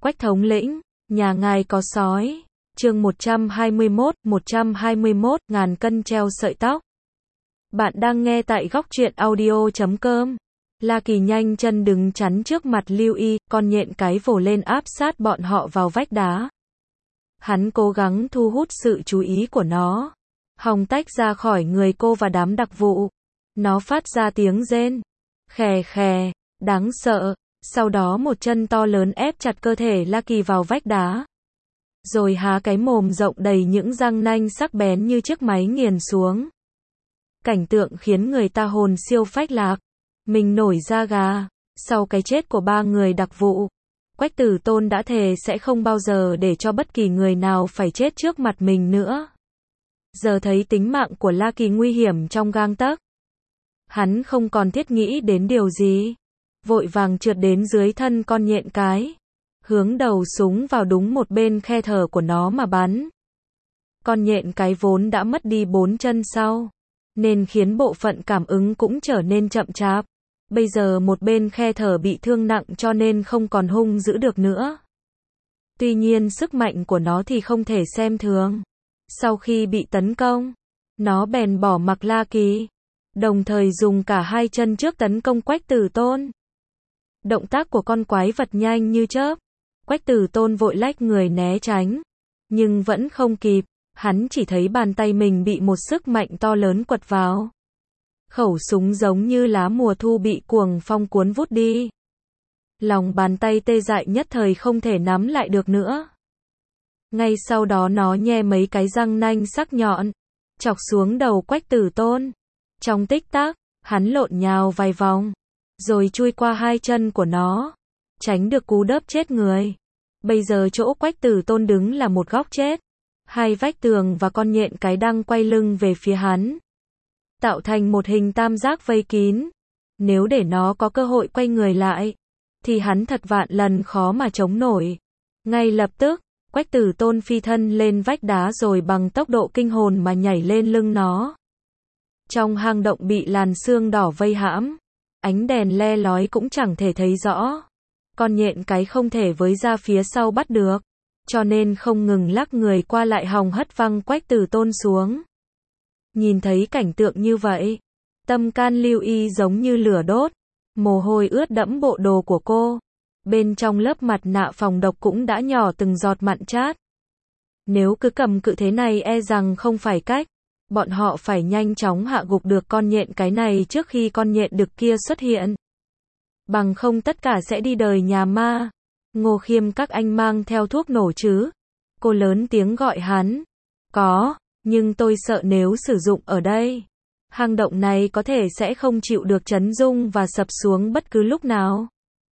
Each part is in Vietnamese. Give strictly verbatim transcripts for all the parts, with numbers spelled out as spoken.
Quách thống lĩnh, nhà ngài có sói. Chương một trăm hai mươi mốt, một trăm hai mươi mốt, ngàn cân treo sợi tóc. Bạn đang nghe tại góc truyện audio chấm com. La Kỳ nhanh chân đứng chắn trước mặt Lưu Y, con nhện cái vồ lên áp sát bọn họ vào vách đá. Hắn cố gắng thu hút sự chú ý của nó. Hòng tách ra khỏi người cô và đám đặc vụ. Nó phát ra tiếng rên. Khè khè, đáng sợ. Sau đó một chân to lớn ép chặt cơ thể La Kỳ vào vách đá. Rồi há cái mồm rộng đầy những răng nanh sắc bén như chiếc máy nghiền xuống. Cảnh tượng khiến người ta hồn siêu phách lạc. Mình nổi da gà. Sau cái chết của ba người đặc vụ, Quách Tử Tôn đã thề sẽ không bao giờ để cho bất kỳ người nào phải chết trước mặt mình nữa. Giờ thấy tính mạng của La Kỳ nguy hiểm trong gang tấc, hắn không còn thiết nghĩ đến điều gì. Vội vàng trượt đến dưới thân con nhện cái, hướng đầu súng vào đúng một bên khe thở của nó mà bắn. Con nhện cái vốn đã mất đi bốn chân sau, nên khiến bộ phận cảm ứng cũng trở nên chậm chạp. Bây giờ một bên khe thở bị thương nặng cho nên không còn hung dữ được nữa. Tuy nhiên sức mạnh của nó thì không thể xem thường. Sau khi bị tấn công, nó bèn bỏ mặc La Kỳ, đồng thời dùng cả hai chân trước tấn công Quách Tử Tôn. Động tác của con quái vật nhanh như chớp. Quách Tử Tôn vội lách người né tránh, nhưng vẫn không kịp. Hắn chỉ thấy bàn tay mình bị một sức mạnh to lớn quật vào. Khẩu súng giống như lá mùa thu bị cuồng phong cuốn vút đi. Lòng bàn tay tê dại nhất thời không thể nắm lại được nữa. Ngay sau đó nó nhe mấy cái răng nanh sắc nhọn, chọc xuống đầu Quách Tử Tôn. Trong tích tắc, hắn lộn nhào vài vòng, rồi chui qua hai chân của nó, tránh được cú đớp chết người. Bây giờ chỗ Quách Tử Tôn đứng là một góc chết. Hai vách tường và con nhện cái đang quay lưng về phía hắn, tạo thành một hình tam giác vây kín. Nếu để nó có cơ hội quay người lại, thì hắn thật vạn lần khó mà chống nổi. Ngay lập tức, Quách Tử Tôn phi thân lên vách đá rồi bằng tốc độ kinh hồn mà nhảy lên lưng nó. Trong hang động bị làn sương đỏ vây hãm, ánh đèn le lói cũng chẳng thể thấy rõ. Con nhện cái không thể với ra phía sau bắt được, cho nên không ngừng lắc người qua lại hòng hất văng Quách Tử Tôn xuống. Nhìn thấy cảnh tượng như vậy, tâm can Lưu Y giống như lửa đốt, mồ hôi ướt đẫm bộ đồ của cô. Bên trong lớp mặt nạ phòng độc cũng đã nhỏ từng giọt mặn chát. Nếu cứ cầm cự thế này e rằng không phải cách. Bọn họ phải nhanh chóng hạ gục được con nhện cái này trước khi con nhện đực kia xuất hiện. Bằng không tất cả sẽ đi đời nhà ma. Ngô Khiêm, các anh mang theo thuốc nổ chứ? Cô lớn tiếng gọi hắn. Có, nhưng tôi sợ nếu sử dụng ở đây, hang động này có thể sẽ không chịu được chấn rung và sập xuống bất cứ lúc nào.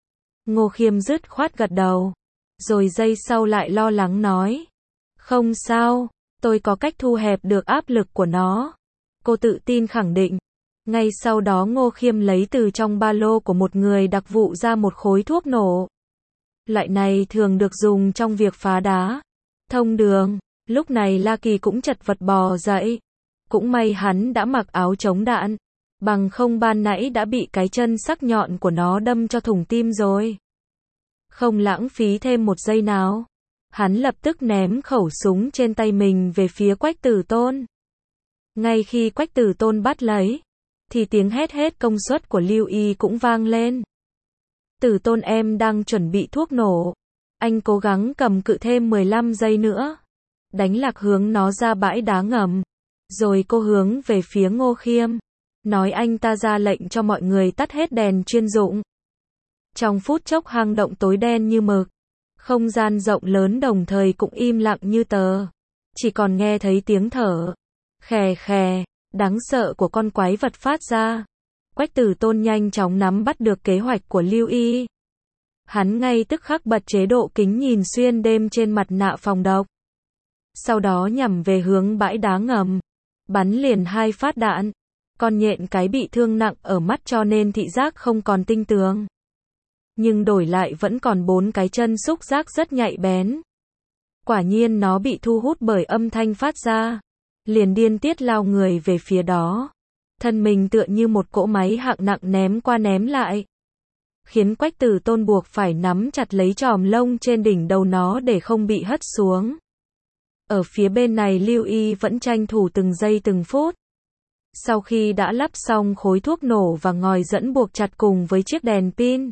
Ngô Khiêm dứt khoát gật đầu, rồi giây sau lại lo lắng nói. Không sao, tôi có cách thu hẹp được áp lực của nó. Cô tự tin khẳng định. Ngay sau đó Ngô Khiêm lấy từ trong ba lô của một người đặc vụ ra một khối thuốc nổ. Loại này thường được dùng trong việc phá đá, thông đường. Lúc này La Kỳ cũng chật vật bò dậy. Cũng may hắn đã mặc áo chống đạn, bằng không ban nãy đã bị cái chân sắc nhọn của nó đâm cho thủng tim rồi. Không lãng phí thêm một giây nào, hắn lập tức ném khẩu súng trên tay mình về phía Quách Tử Tôn. Ngay khi Quách Tử Tôn bắt lấy, thì tiếng hét hết công suất của Lưu Y cũng vang lên. Tử Tôn, em đang chuẩn bị thuốc nổ. Anh cố gắng cầm cự thêm mười lăm giây nữa. Đánh lạc hướng nó ra bãi đá ngầm. Rồi cô hướng về phía Ngô Khiêm, nói anh ta ra lệnh cho mọi người tắt hết đèn chuyên dụng. Trong phút chốc hang động tối đen như mực. Không gian rộng lớn đồng thời cũng im lặng như tờ. Chỉ còn nghe thấy tiếng thở khè khè, đáng sợ của con quái vật phát ra. Quách Tử Tôn nhanh chóng nắm bắt được kế hoạch của Lưu Y. Hắn ngay tức khắc bật chế độ kính nhìn xuyên đêm trên mặt nạ phòng độc. Sau đó nhằm về hướng bãi đá ngầm, bắn liền hai phát đạn. Con nhện cái bị thương nặng ở mắt cho nên thị giác không còn tinh tường. Nhưng đổi lại vẫn còn bốn cái chân xúc giác rất nhạy bén. Quả nhiên nó bị thu hút bởi âm thanh phát ra. Liền điên tiết lao người về phía đó. Thân mình tựa như một cỗ máy hạng nặng ném qua ném lại. khiến Quách Tử Tôn buộc phải nắm chặt lấy chòm lông trên đỉnh đầu nó để không bị hất xuống. Ở phía bên này Lưu Y vẫn tranh thủ từng giây từng phút. Sau khi đã lắp xong khối thuốc nổ và ngòi dẫn buộc chặt cùng với chiếc đèn pin,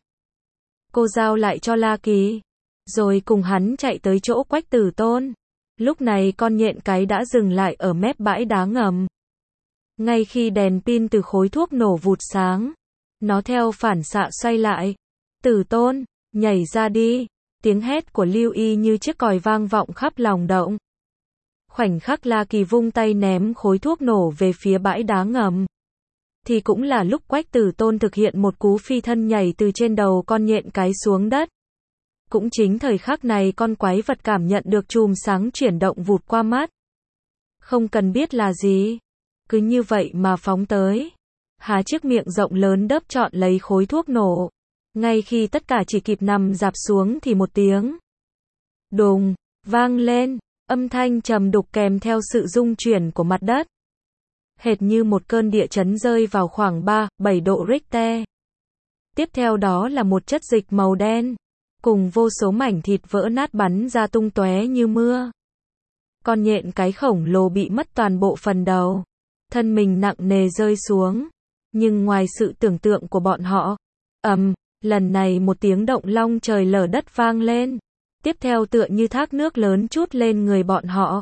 cô giao lại cho La Kỳ, rồi cùng hắn chạy tới chỗ Quách Tử Tôn. Lúc này con nhện cái đã dừng lại ở mép bãi đá ngầm. Ngay khi đèn pin từ khối thuốc nổ vụt sáng, nó theo phản xạ xoay lại. Tử Tôn, nhảy ra đi. Tiếng hét của Lưu Y như chiếc còi vang vọng khắp lòng động. Khoảnh khắc La Kỳ vung tay ném khối thuốc nổ về phía bãi đá ngầm, thì cũng là lúc Quách Tử Tôn thực hiện một cú phi thân nhảy từ trên đầu con nhện cái xuống đất. Cũng chính thời khắc này con quái vật cảm nhận được chùm sáng chuyển động vụt qua mắt. Không cần biết là gì, cứ như vậy mà phóng tới. Há chiếc miệng rộng lớn đớp trọn lấy khối thuốc nổ. Ngay khi tất cả chỉ kịp nằm rạp xuống thì một tiếng đùng vang lên, âm thanh trầm đục kèm theo sự rung chuyển của mặt đất. Hệt như một cơn địa chấn rơi vào khoảng ba, bảy độ Richter. Tiếp theo đó là một chất dịch màu đen, cùng vô số mảnh thịt vỡ nát bắn ra tung tóe như mưa. Con nhện cái khổng lồ bị mất toàn bộ phần đầu, thân mình nặng nề rơi xuống. Nhưng ngoài sự tưởng tượng của bọn họ, ầm, lần này một tiếng động long trời lở đất vang lên. Tiếp theo tựa như thác nước lớn trút lên người bọn họ.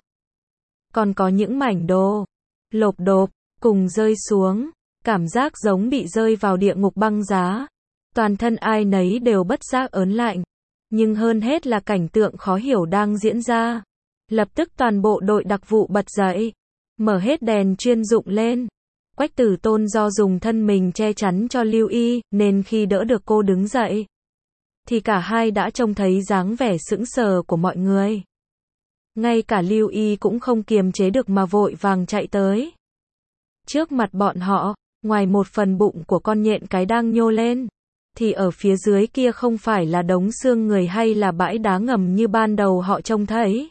Còn có những mảnh đồ lộp độp cùng rơi xuống, cảm giác giống bị rơi vào địa ngục băng giá. Toàn thân ai nấy đều bất giác ớn lạnh. Nhưng hơn hết là cảnh tượng khó hiểu đang diễn ra. Lập tức toàn bộ đội đặc vụ bật dậy, mở hết đèn chuyên dụng lên. Quách Tử Tôn do dùng thân mình che chắn cho Lưu Y, nên khi đỡ được cô đứng dậy, thì cả hai đã trông thấy dáng vẻ sững sờ của mọi người. Ngay cả Lưu Y cũng không kiềm chế được mà vội vàng chạy tới. Trước mặt bọn họ, ngoài một phần bụng của con nhện cái đang nhô lên, thì ở phía dưới kia không phải là đống xương người hay là bãi đá ngầm như ban đầu họ trông thấy,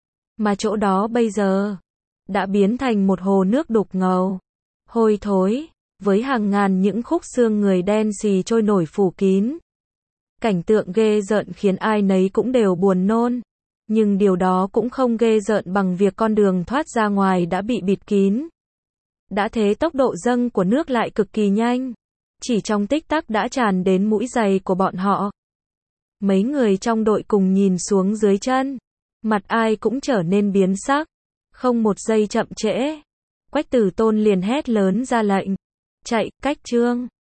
mà chỗ đó bây giờ đã biến thành một hồ nước đục ngầu, hôi thối, với hàng ngàn những khúc xương người đen xì trôi nổi phủ kín. Cảnh tượng ghê rợn khiến ai nấy cũng đều buồn nôn. Nhưng điều đó cũng không ghê rợn bằng việc con đường thoát ra ngoài đã bị bịt kín. Đã thế tốc độ dâng của nước lại cực kỳ nhanh. Chỉ trong tích tắc đã tràn đến mũi giày của bọn họ. Mấy người trong đội cùng nhìn xuống dưới chân. Mặt ai cũng trở nên biến sắc. Không một giây chậm trễ, Quách Tử Tôn liền hét lớn ra lệnh. Chạy, Cách Trương.